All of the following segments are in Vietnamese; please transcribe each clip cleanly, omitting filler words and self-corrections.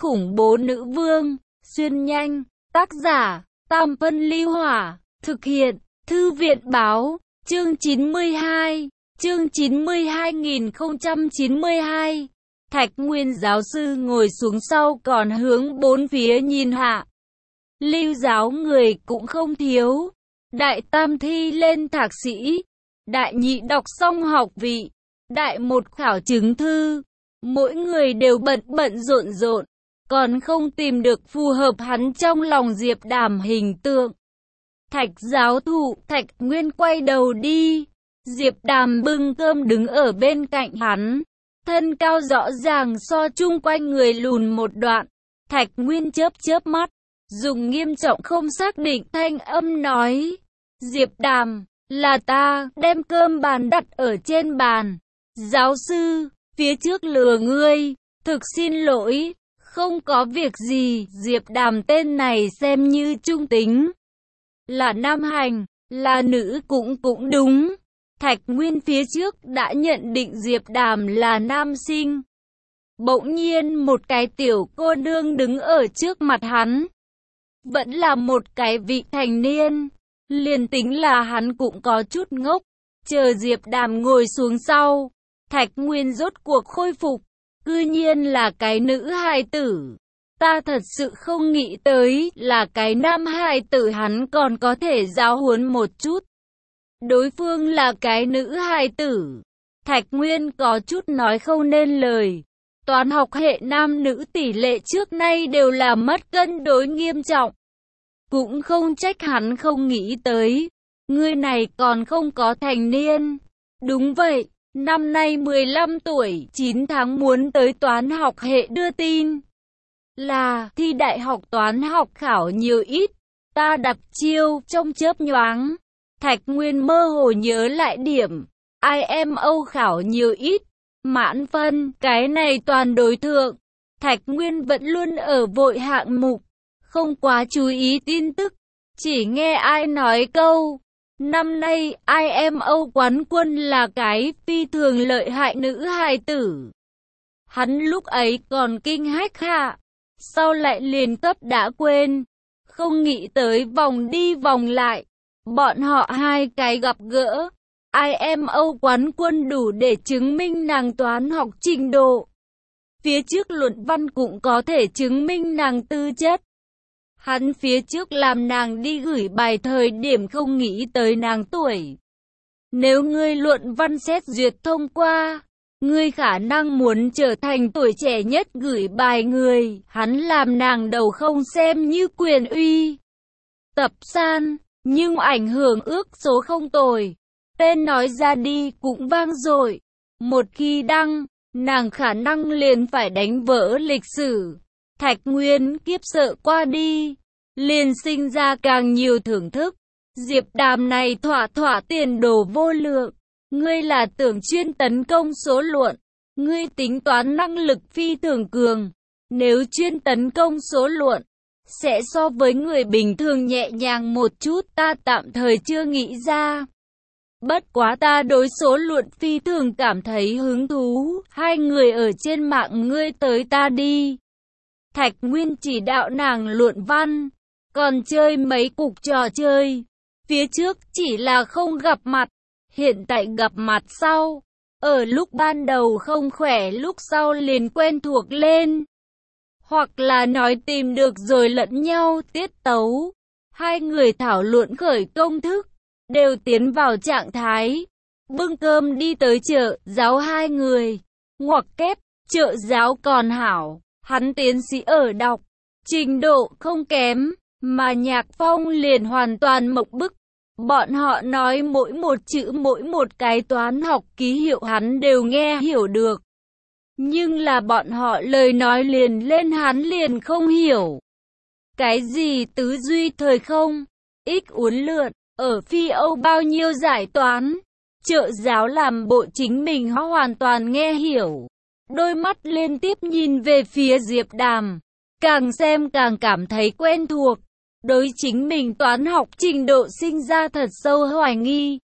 khủng bố nữ vương, xuyên nhanh, tác giả, Tam Phân Ly Hỏa, thực hiện, Thư viện Báo, chương 92, chương 92.092. Thạch Nguyên giáo sư ngồi xuống sau còn hướng bốn phía nhìn hạ. Lưu giáo người cũng không thiếu. Đại tam thi lên thạc sĩ, đại nhị đọc xong học vị, đại một khảo chứng thư. Mỗi người đều bận rộn, còn không tìm được phù hợp hắn trong lòng Diệp Đàm hình tượng. Thạch giáo thụ, Thạch Nguyên quay đầu đi. Diệp Đàm bưng cơm đứng ở bên cạnh hắn. Thân cao rõ ràng so chung quanh người lùn một đoạn. Thạch Nguyên chớp mắt, dùng nghiêm trọng không xác định thanh âm nói. Diệp Đàm, là ta, đem cơm bàn đặt ở trên bàn. Giáo sư, phía trước lừa ngươi, thực xin lỗi, không có việc gì. Diệp Đàm tên này xem như trung tính. Là nam hành, là nữ cũng đúng. Thạch Nguyên phía trước đã nhận định Diệp Đàm là nam sinh. Bỗng nhiên một cái tiểu cô nương đứng ở trước mặt hắn. Vẫn là một cái vị thành niên. Liền tính là hắn cũng có chút ngốc. Chờ Diệp Đàm ngồi xuống sau, Thạch Nguyên rốt cuộc khôi phục. Cư nhiên là cái nữ hài tử. Ta thật sự không nghĩ tới là cái nam hài tử hắn còn có thể giáo huấn một chút. Đối phương là cái nữ hài tử. Thạch Nguyên có chút nói không nên lời. Toán học hệ nam nữ tỷ lệ trước nay đều là mất cân đối nghiêm trọng. Cũng không trách hắn không nghĩ tới. Người này còn không có thành niên. Đúng vậy, năm nay 15 tuổi, 9 tháng muốn tới toán học hệ đưa tin. Là thi đại học toán học khảo nhiều ít. Ta đập chiêu trong chớp nhoáng. Thạch Nguyên mơ hồ nhớ lại điểm. IMO khảo nhiều ít. Mãn phân, cái này toàn đối thượng. Thạch Nguyên vẫn luôn ở vội hạng mục. Không quá chú ý tin tức. Chỉ nghe ai nói câu. Năm nay IMO quán quân là cái phi thường lợi hại nữ hài tử. Hắn lúc ấy còn kinh hách hạ. Sau lại liền cấp đã quên. Không nghĩ tới vòng đi vòng lại. Bọn họ hai cái gặp gỡ. IMO quán quân đủ để chứng minh nàng toán học trình độ. Phía trước luận văn cũng có thể chứng minh nàng tư chất. Hắn phía trước làm nàng đi gửi bài thời điểm không nghĩ tới nàng tuổi. Nếu ngươi luận văn xét duyệt thông qua, ngươi khả năng muốn trở thành tuổi trẻ nhất gửi bài người. Hắn làm nàng đầu không xem như quyền uy. Tập san, nhưng ảnh hưởng ước số không tồi. Tên nói ra đi cũng vang dội. Một khi đăng, nàng khả năng liền phải đánh vỡ lịch sử. Thạch Nguyên kiếp sợ qua đi, liền sinh ra càng nhiều thưởng thức. Diệp Đàm này thỏa tiền đồ vô lượng. Ngươi là tưởng chuyên tấn công số luận. Ngươi tính toán năng lực phi thường cường. Nếu chuyên tấn công số luận, sẽ so với người bình thường nhẹ nhàng một chút. Ta tạm thời chưa nghĩ ra. Bất quá ta đối số luận phi thường cảm thấy hứng thú. Hai người ở trên mạng ngươi tới ta đi. Thạch Nguyên chỉ đạo nàng luận văn. Còn chơi mấy cục trò chơi. Phía trước chỉ là không gặp mặt. Hiện tại gặp mặt sau. Ở lúc ban đầu không khỏe, lúc sau liền quen thuộc lên. Hoặc là nói tìm được rồi lẫn nhau tiết tấu. Hai người thảo luận khởi công thức. Đều tiến vào trạng thái. Bưng cơm đi tới chợ giáo hai người. Ngoặc kép, chợ giáo còn hảo. Hắn tiến sĩ ở đọc. Trình độ không kém. Mà Nhạc Phong liền hoàn toàn mộng bức. Bọn họ nói mỗi một chữ mỗi một cái toán học ký hiệu hắn đều nghe hiểu được. Nhưng là bọn họ lời nói liền lên hắn liền không hiểu. Cái gì tứ duy thời không? X uốn lượn, ở Phi Âu bao nhiêu giải toán? Trợ giáo làm bộ chính mình họ hoàn toàn nghe hiểu. Đôi mắt liên tiếp nhìn về phía Diệp Đàm. Càng xem càng cảm thấy quen thuộc. Đối chính mình toán học trình độ sinh ra thật sâu hoài nghi.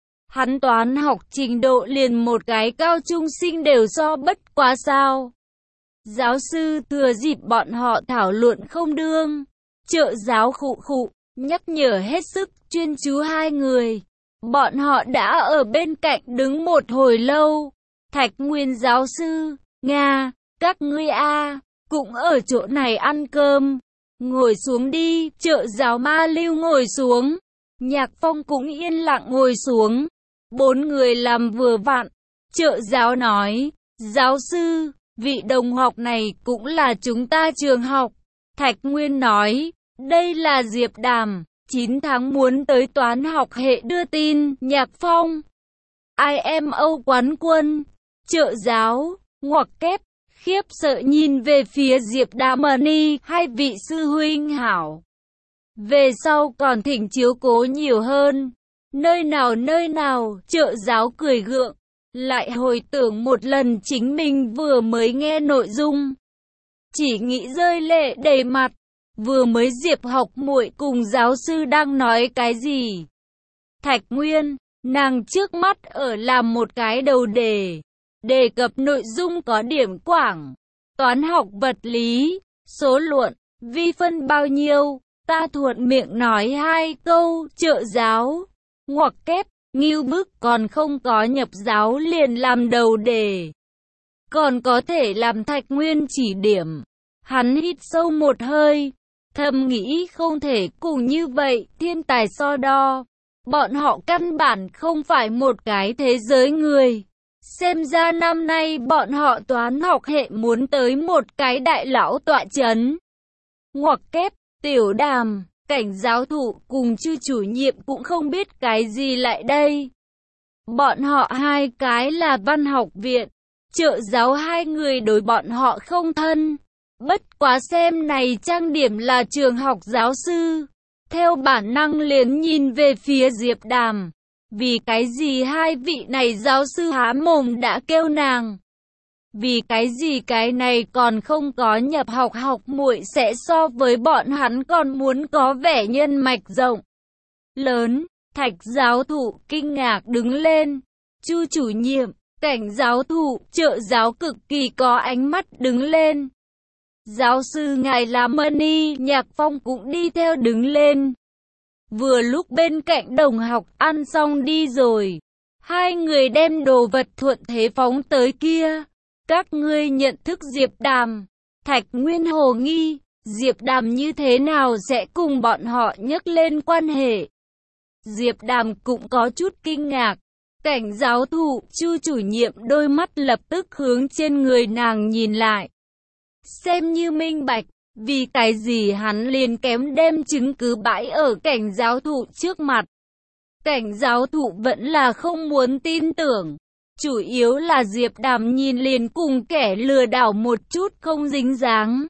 Hắn toán học trình độ liền một cái cao trung sinh đều so bất quá sao. Giáo sư thừa dịp bọn họ thảo luận không đương. Trợ giáo khụ khụ, nhắc nhở hết sức chuyên chú hai người. Bọn họ đã ở bên cạnh đứng một hồi lâu. Thạch Nguyên giáo sư, Nga, các ngươi cũng ở chỗ này ăn cơm. Ngồi xuống đi, trợ giáo Ma Lưu ngồi xuống. Nhạc Phong cũng yên lặng ngồi xuống. Bốn người làm vừa vặn. Trợ giáo nói, giáo sư, vị đồng học này cũng là chúng ta trường học. Thạch Nguyên nói, đây là Diệp Đàm, 9 tháng muốn tới toán học hệ đưa tin. Nhạc Phong, IMO quán quân. Trợ giáo, ngoặc kép, khiếp sợ nhìn về phía Diệp Đàm Ni, hai vị sư huynh hảo. Về sau còn thỉnh chiếu cố nhiều hơn. Nơi nào, trợ giáo cười gượng, lại hồi tưởng một lần chính mình vừa mới nghe nội dung. Chỉ nghĩ rơi lệ đầy mặt, vừa mới Diệp học muội cùng giáo sư đang nói cái gì. Thạch Nguyên, nàng trước mắt ở làm một cái đầu đề, đề cập nội dung có điểm quảng, toán học vật lý, số luận, vi phân bao nhiêu, ta thuận miệng nói 2 câu. Trợ giáo, ngoặc kép, ngưu bức còn không có nhập giáo liền làm đầu đề. Còn có thể làm Thạch Nguyên chỉ điểm. Hắn hít sâu một hơi, thầm nghĩ không thể cùng như vậy thiên tài so đo. Bọn họ căn bản không phải một cái thế giới người. Xem ra năm nay bọn họ toán học hệ muốn tới một cái đại lão tọa chấn. Ngoặc kép, Tiểu Đàm, Cảnh giáo thụ cùng Chu chủ nhiệm cũng không biết cái gì lại đây. Bọn họ hai cái là văn học viện, trợ giáo hai người đối bọn họ không thân. Bất quá xem này trang điểm là trường học giáo sư. Theo bản năng liền nhìn về phía Diệp Đàm. Vì cái gì hai vị này giáo sư há mồm đã kêu nàng? Vì cái gì cái này còn không có nhập học học muội sẽ so với bọn hắn còn muốn có vẻ nhân mạch rộng lớn? Thạch giáo thụ kinh ngạc đứng lên. Chu chủ nhiệm, Cảnh giáo thụ, trợ giáo cực kỳ có ánh mắt đứng lên. Giáo sư ngài là Mani, Nhạc Phong cũng đi theo đứng lên. Vừa lúc bên cạnh đồng học ăn xong đi rồi, hai người đem đồ vật thuận thế phóng tới kia. Các ngươi nhận thức Diệp Đàm? Thạch Nguyên hồ nghi, Diệp Đàm như thế nào sẽ cùng bọn họ nhắc lên quan hệ? Diệp Đàm cũng có chút kinh ngạc. Cảnh giáo thụ, Chu chủ nhiệm đôi mắt lập tức hướng trên người nàng nhìn lại. Xem như minh bạch, vì cái gì hắn liền kém đem chứng cứ bãi ở cảnh giáo thụ trước mặt. Cảnh giáo thụ vẫn là không muốn tin tưởng. Chủ yếu là Diệp Đàm nhìn liền cùng kẻ lừa đảo một chút không dính dáng.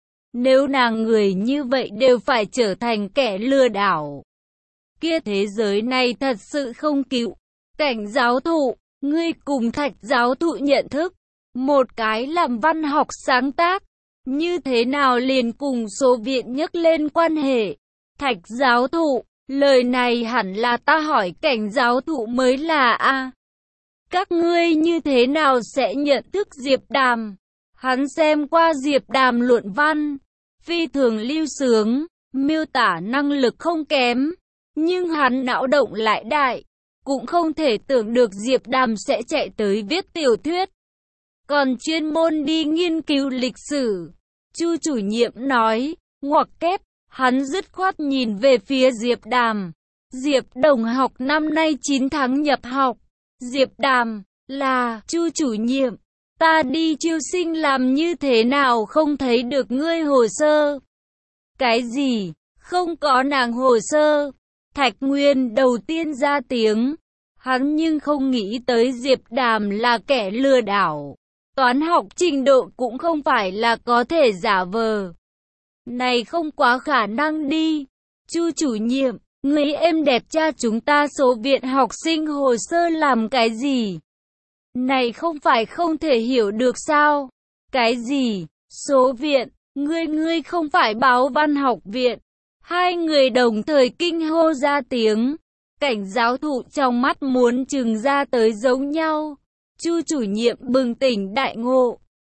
Nếu nàng người như vậy đều phải trở thành kẻ lừa đảo, kia thế giới này thật sự không cứu. Cảnh giáo thụ, ngươi cùng Thạch giáo thụ nhận thức, một cái làm văn học sáng tác, như thế nào liền cùng số viện nhắc lên quan hệ? Thạch giáo thụ, lời này hẳn là ta hỏi Cảnh giáo thụ mới là Các ngươi như thế nào sẽ nhận thức Diệp Đàm? Hắn xem qua Diệp Đàm luận văn, phi thường lưu sướng, miêu tả năng lực không kém, nhưng hắn não động lại đại, cũng không thể tưởng được Diệp Đàm sẽ chạy tới viết tiểu thuyết, còn chuyên môn đi nghiên cứu lịch sử. Chu chủ nhiệm nói, ngoặc kép, hắn dứt khoát nhìn về phía Diệp Đàm. Diệp đồng học năm nay 9 tháng nhập học. Diệp Đàm, là, Chu chủ nhiệm, ta đi chiêu sinh làm như thế nào không thấy được ngươi hồ sơ? Cái gì? Không có nàng hồ sơ? Thạch Nguyên đầu tiên ra tiếng. Hắn nhưng không nghĩ tới Diệp Đàm là kẻ lừa đảo. Toán học trình độ cũng không phải là có thể giả vờ. Này không quá khả năng đi. Chu chủ nhiệm, người em đẹp cha chúng ta số viện học sinh hồ sơ làm cái gì? Này không phải không thể hiểu được sao? Cái gì? Số viện, ngươi không phải báo văn học viện. Hai người đồng thời kinh hô ra tiếng. Cảnh giáo thụ trong mắt muốn trừng ra tới giống nhau. Chu chủ nhiệm bừng tỉnh đại ngộ.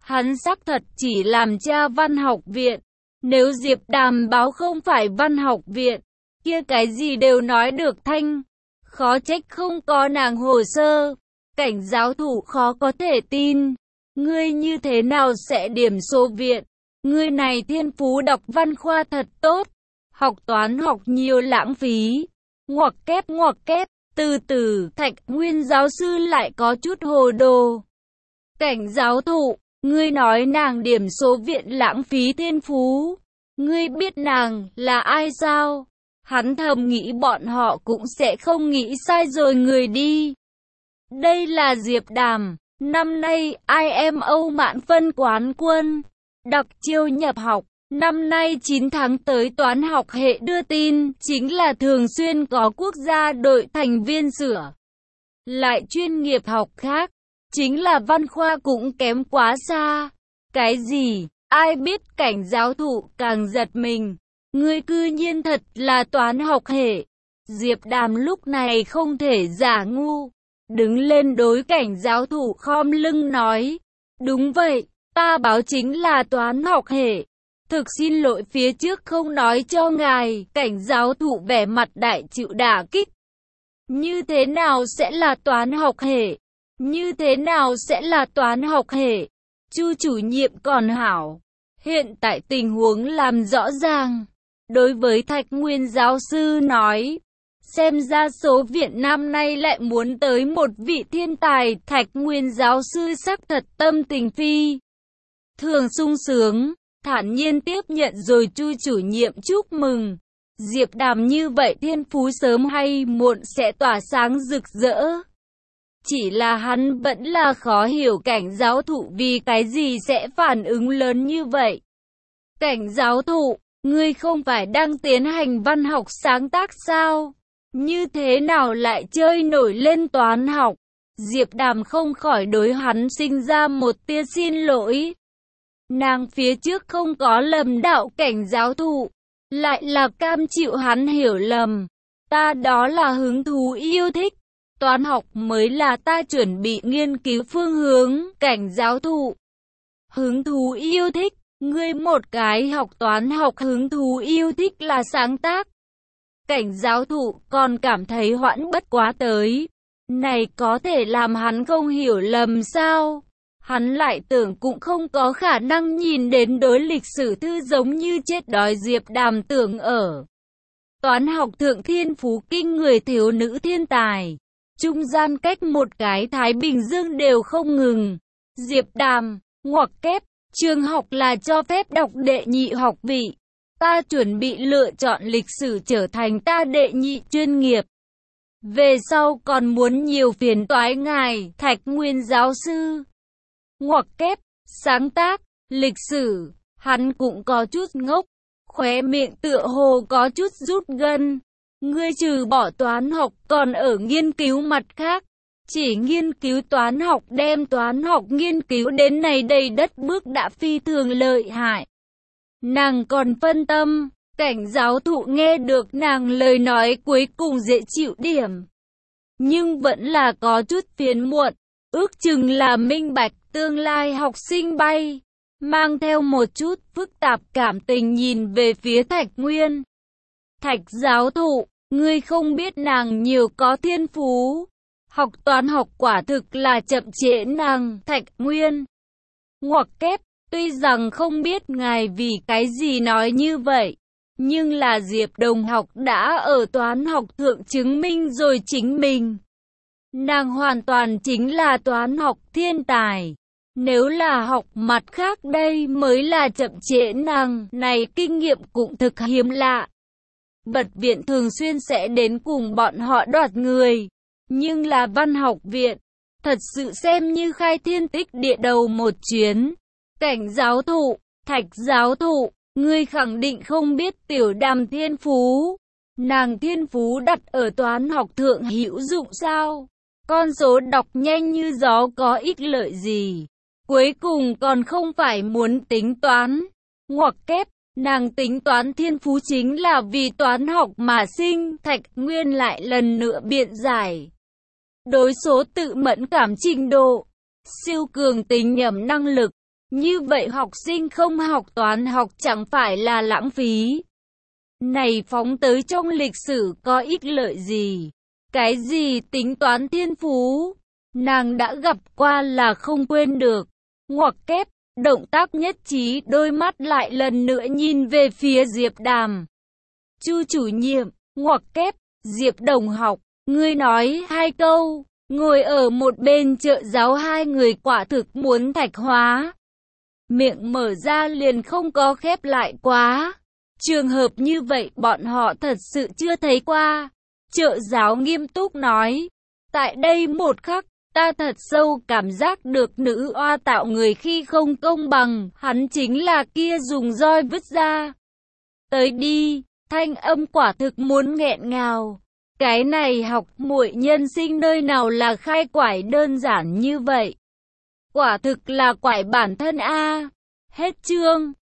Hắn xác thật chỉ làm cha văn học viện. Nếu Diệp Đàm báo không phải văn học viện, kia cái gì đều nói được thanh. Khó trách không có nàng hồ sơ. Cảnh giáo thủ khó có thể tin. Ngươi như thế nào sẽ điểm số viện? Ngươi này thiên phú đọc văn khoa thật tốt. Học toán học nhiều lãng phí. Ngoặc kép, từ từ, Thạch Nguyên giáo sư lại có chút hồ đồ. Cảnh giáo thụ, ngươi nói nàng điểm số viện lãng phí thiên phú. Ngươi biết nàng là ai sao? Hắn thầm nghĩ bọn họ cũng sẽ không nghĩ sai rồi người đi. Đây là Diệp Đàm, năm nay IMO mạn phân quán quân, đặc chiêu nhập học. Năm nay 9 tháng tới toán học hệ đưa tin, chính là thường xuyên có quốc gia đội thành viên sửa. Lại chuyên nghiệp học khác, chính là văn khoa cũng kém quá xa. Cái gì? Ai biết cảnh giáo thụ càng giật mình. Ngươi cư nhiên thật là toán học hệ. Diệp Đàm lúc này không thể giả ngu. Đứng lên đối cảnh giáo thụ khom lưng nói. Đúng vậy, ta báo chính là toán học hệ. Thực xin lỗi phía trước không nói cho ngài. Cảnh giáo thụ vẻ mặt đại chịu đả kích. Như thế nào sẽ là toán học hệ? Như thế nào sẽ là toán học hệ? Chu chủ nhiệm còn hảo. Hiện tại tình huống làm rõ ràng. Đối với Thạch Nguyên giáo sư nói. Xem ra số viện năm nay lại muốn tới một vị thiên tài. Thạch Nguyên giáo sư sắc thật tâm tình phi thường sung sướng, thản nhiên tiếp nhận rồi Chu chủ nhiệm chúc mừng. Diệp Đàm như vậy thiên phú sớm hay muộn sẽ tỏa sáng rực rỡ. Chỉ là hắn vẫn là khó hiểu cảnh giáo thụ vì cái gì sẽ phản ứng lớn như vậy. Cảnh giáo thụ, ngươi không phải đang tiến hành văn học sáng tác sao? Như thế nào lại chơi nổi lên toán học? Diệp Đàm không khỏi đối hắn sinh ra một tia xin lỗi. Nàng phía trước không có lầm đạo cảnh giáo thụ, lại là cam chịu hắn hiểu lầm. Ta đó là hứng thú yêu thích. Toán học mới là ta chuẩn bị nghiên cứu phương hướng. Cảnh giáo thụ, hứng thú yêu thích. Ngươi một cái học toán học hứng thú yêu thích là sáng tác. Cảnh giáo thụ còn cảm thấy hoãn bất quá tới. Này có thể làm hắn không hiểu lầm sao? Hắn lại tưởng cũng không có khả năng nhìn đến đối lịch sử thư giống như chết đói. Diệp Đàm tưởng ở toán học thượng thiên phú kinh người thiếu nữ thiên tài. Trung gian cách một cái Thái Bình Dương đều không ngừng. Diệp Đàm, ngoặc kép, trường học là cho phép đọc đệ nhị học vị. Ta chuẩn bị lựa chọn lịch sử trở thành ta đệ nhị chuyên nghiệp. Về sau còn muốn nhiều phiền toái ngài, Thạch Nguyên giáo sư. Ngoặc kép, sáng tác, lịch sử, hắn cũng có chút ngốc, khóe miệng tựa hồ có chút rút gân. Ngươi trừ bỏ toán học còn ở nghiên cứu mặt khác. Chỉ nghiên cứu toán học đem toán học nghiên cứu đến này đầy đất bước đã phi thường lợi hại. Nàng còn phân tâm, cảnh giáo thụ nghe được nàng lời nói cuối cùng dễ chịu điểm. Nhưng vẫn là có chút phiền muộn, ước chừng là minh bạch tương lai học sinh bay. Mang theo một chút phức tạp cảm tình nhìn về phía Thạch Nguyên. Thạch giáo thụ, ngươi không biết nàng nhiều có thiên phú. Học toán học quả thực là chậm trễ nàng. Thạch Nguyên, ngoặc kép, tuy rằng không biết ngài vì cái gì nói như vậy, nhưng là Diệp đồng học đã ở toán học thượng chứng minh rồi chính mình. Nàng hoàn toàn chính là toán học thiên tài. Nếu là học mặt khác đây mới là chậm trễ nàng. Này kinh nghiệm cũng thực hiếm lạ. Bật viện thường xuyên sẽ đến cùng bọn họ đoạt người. Nhưng là văn học viện, thật sự xem như khai thiên tích địa đầu một chuyến. Cảnh giáo thụ, Thạch giáo thụ, ngươi khẳng định không biết Tiểu Đàm thiên phú. Nàng thiên phú đặt ở toán học thượng hữu dụng sao? Con số đọc nhanh như gió có ích lợi gì? Cuối cùng còn không phải muốn tính toán. Ngoặc kép, nàng tính toán thiên phú chính là vì toán học mà sinh. Thạch Nguyên lại lần nữa biện giải. Đối số tự mẫn cảm trình độ, siêu cường tính nhẩm năng lực, Như vậy học sinh không học toán học chẳng phải là lãng phí. Này phóng tới trong lịch sử có ích lợi gì? Cái gì tính toán thiên phú? Nàng đã gặp qua là không quên được. Ngoặc kép, động tác nhất trí, đôi mắt lại lần nữa nhìn về phía Diệp Đàm. Chu chủ nhiệm, ngoặc kép, Diệp đồng học, ngươi nói 2 câu. Ngồi ở một bên trợ giáo hai người quả thực muốn thạch hóa. Miệng mở ra liền không có khép lại quá. Trường hợp như vậy bọn họ thật sự chưa thấy qua. Trợ giáo nghiêm túc nói. Tại đây một khắc, ta thật sâu cảm giác được nữ oa tạo người khi không công bằng. Hắn chính là kia dùng roi vứt ra. Tới đi, thanh âm quả thực muốn nghẹn ngào. Cái này học muội nhân sinh nơi nào là khai quải đơn giản như vậy. Quả thực là quải bản thân a. Hết chương.